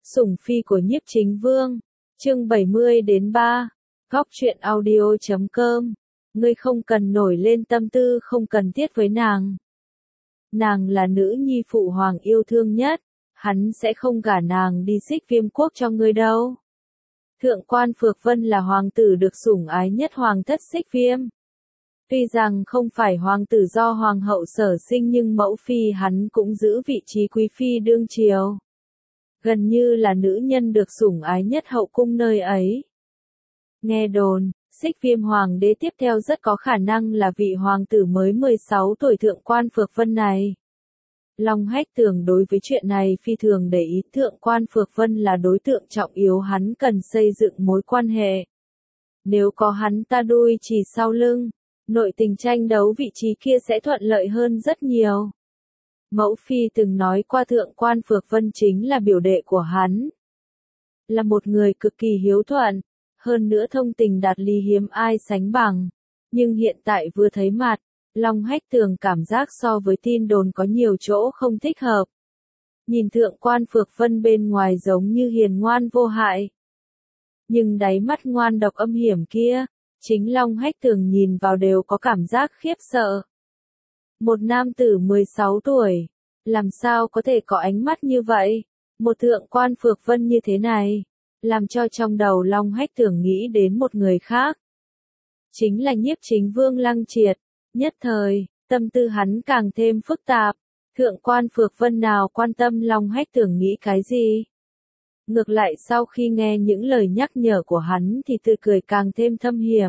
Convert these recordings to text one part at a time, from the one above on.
Sủng phi của Nhiếp Chính Vương, chương 70-3, Góc truyện audio.com. Ngươi không cần nổi lên tâm tư không cần thiết với nàng. Nàng là nữ nhi phụ hoàng yêu thương nhất, hắn sẽ không gả nàng đi Xích Viêm quốc cho ngươi đâu. Thượng quan Phược Vân là hoàng tử được sủng ái nhất hoàng thất Xích Viêm. Tuy rằng không phải hoàng tử do hoàng hậu sở sinh nhưng mẫu phi hắn cũng giữ vị trí quý phi đương triều. Gần như là nữ nhân được sủng ái nhất hậu cung nơi ấy. Nghe đồn, Xích Viêm hoàng đế tiếp theo rất có khả năng là vị hoàng tử mới 16 tuổi thượng quan Phược Vân này. Long Hách Tường đối với chuyện này phi thường để ý, thượng quan Phược Vân là đối tượng trọng yếu hắn cần xây dựng mối quan hệ. Nếu có hắn ta đuôi chỉ sau lưng, nội tình tranh đấu vị trí kia sẽ thuận lợi hơn rất nhiều. Mẫu phi từng nói qua thượng quan Phược Vân chính là biểu đệ của hắn. Là một người cực kỳ hiếu thuận, hơn nữa thông tình đạt lý hiếm ai sánh bằng. Nhưng hiện tại vừa thấy mặt, Long Hách Tường cảm giác so với tin đồn có nhiều chỗ không thích hợp. Nhìn thượng quan Phược Vân bên ngoài giống như hiền ngoan vô hại. Nhưng đáy mắt ngoan độc âm hiểm kia, chính Long Hách Tường nhìn vào đều có cảm giác khiếp sợ. Một nam tử 16 tuổi, làm sao có thể có ánh mắt như vậy? Một thượng quan Phược Vân như thế này, làm cho trong đầu Long Hách Tường nghĩ đến một người khác. Chính là Nhiếp Chính Vương Lăng Triệt. Nhất thời, tâm tư hắn càng thêm phức tạp. Thượng quan Phược Vân nào quan tâm Long Hách Tường nghĩ cái gì? Ngược lại sau khi nghe những lời nhắc nhở của hắn thì tươi cười càng thêm thâm hiểm.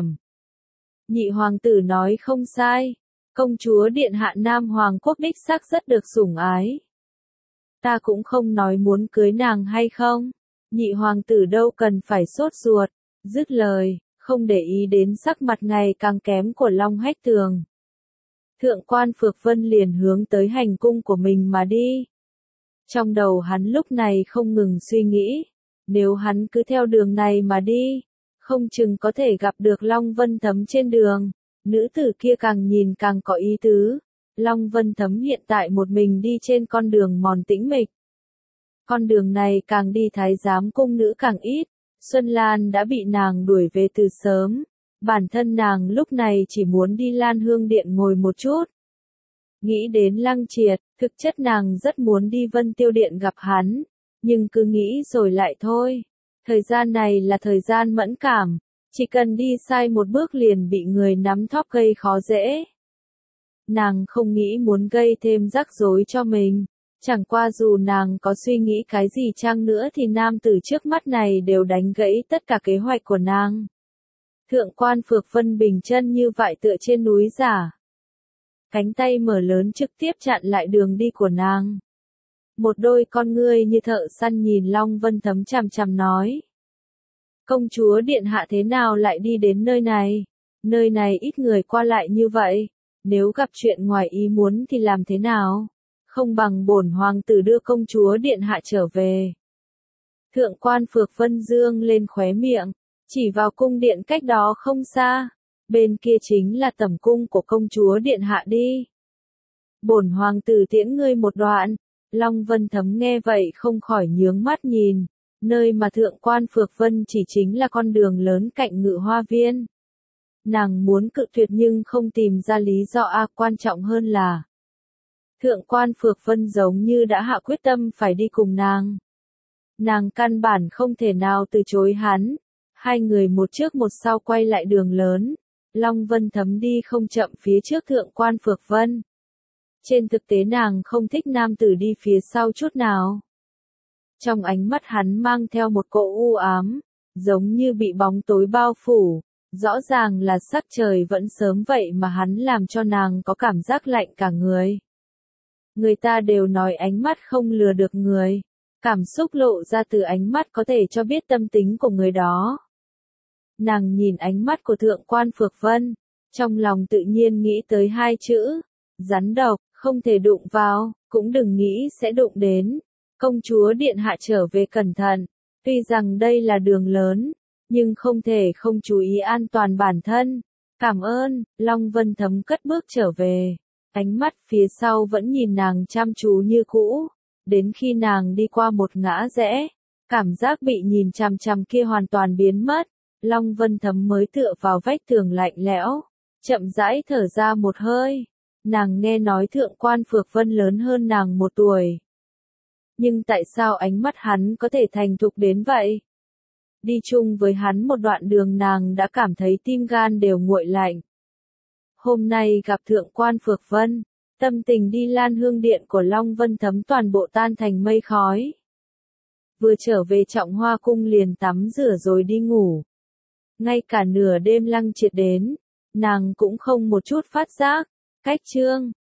Nhị hoàng tử nói không sai. Công chúa điện hạ Nam Hoàng quốc đích xác rất được sủng ái. Ta cũng không nói muốn cưới nàng hay không. Nhị hoàng tử đâu cần phải sốt ruột. Dứt lời, không để ý đến sắc mặt ngày càng kém của Long Hách Tường. Thượng quan Phược Vân liền hướng tới hành cung của mình mà đi. Trong đầu hắn lúc này không ngừng suy nghĩ. Nếu hắn cứ theo đường này mà đi, không chừng có thể gặp được Long Vân Thấm trên đường. Nữ tử kia càng nhìn càng có ý tứ. Long Vân Thấm hiện tại một mình đi trên con đường mòn tĩnh mịch. Con đường này càng đi thái giám cung nữ càng ít. Xuân Lan đã bị nàng đuổi về từ sớm. Bản thân nàng lúc này chỉ muốn đi Lan Hương Điện ngồi một chút. Nghĩ đến Lăng Triệt, thực chất nàng rất muốn đi Vân Tiêu Điện gặp hắn. Nhưng cứ nghĩ rồi lại thôi. Thời gian này là thời gian mẫn cảm. Chỉ cần đi sai một bước liền bị người nắm thóp gây khó dễ. Nàng không nghĩ muốn gây thêm rắc rối cho mình. Chẳng qua dù nàng có suy nghĩ cái gì chăng nữa thì nam tử trước mắt này đều đánh gãy tất cả kế hoạch của nàng. Thượng quan Phược Vân bình chân như vậy tựa trên núi giả. Cánh tay mở lớn trực tiếp chặn lại đường đi của nàng. Một đôi con ngươi như thợ săn nhìn Long Vân Thấm chằm chằm nói. Công chúa điện hạ thế nào lại đi đến nơi này? Nơi này ít người qua lại như vậy. Nếu gặp chuyện ngoài ý muốn thì làm thế nào? Không bằng bổn hoàng tử đưa công chúa điện hạ trở về. Thượng quan Phược Vân dương lên khóe miệng, chỉ vào cung điện cách đó không xa. Bên kia chính là tẩm cung của công chúa điện hạ đi. Bổn hoàng tử tiễn ngươi một đoạn. Long Vân Thấm nghe vậy không khỏi nhướng mắt nhìn. Nơi mà thượng quan Phược Vân chỉ chính là con đường lớn cạnh Ngự Hoa Viên. Nàng muốn cự tuyệt nhưng không tìm ra lý do quan trọng hơn là. Thượng quan Phược Vân giống như đã hạ quyết tâm phải đi cùng nàng. Nàng căn bản không thể nào từ chối hắn. Hai người một trước một sau quay lại đường lớn. Long Vân Thấm đi không chậm phía trước thượng quan Phược Vân. Trên thực tế nàng không thích nam tử đi phía sau chút nào. Trong ánh mắt hắn mang theo một cỗ u ám, giống như bị bóng tối bao phủ. Rõ ràng là sắc trời vẫn sớm vậy mà hắn làm cho nàng có cảm giác lạnh cả người. Người ta đều nói ánh mắt không lừa được người. Cảm xúc lộ ra từ ánh mắt có thể cho biết tâm tính của người đó. Nàng nhìn ánh mắt của thượng quan Phược Vân, trong lòng tự nhiên nghĩ tới hai chữ. Rắn độc, không thể đụng vào, cũng đừng nghĩ sẽ đụng đến. Công chúa điện hạ trở về cẩn thận. Tuy rằng đây là đường lớn, nhưng không thể không chú ý an toàn bản thân. Cảm ơn, Long Vân Thấm cất bước trở về. Ánh mắt phía sau vẫn nhìn nàng chăm chú như cũ. Đến khi nàng đi qua một ngã rẽ, Cảm giác bị nhìn chằm chằm kia hoàn toàn biến mất, Long Vân Thấm mới tựa vào vách tường lạnh lẽo, chậm rãi thở ra một hơi. Nàng nghe nói thượng quan Phược Vân lớn hơn nàng 1 tuổi. Nhưng tại sao ánh mắt hắn có thể thành thục đến vậy? Đi chung với hắn một đoạn đường nàng đã cảm thấy tim gan đều nguội lạnh. Hôm nay gặp thượng quan Phược Vân, tâm tình đi Lan Hương Điện của Long Vân Thấm toàn bộ tan thành mây khói. Vừa trở về Trọng Hoa Cung liền tắm rửa rồi đi ngủ. Ngay cả nửa đêm Lăng Triệt đến, nàng cũng không một chút phát giác. Cách chương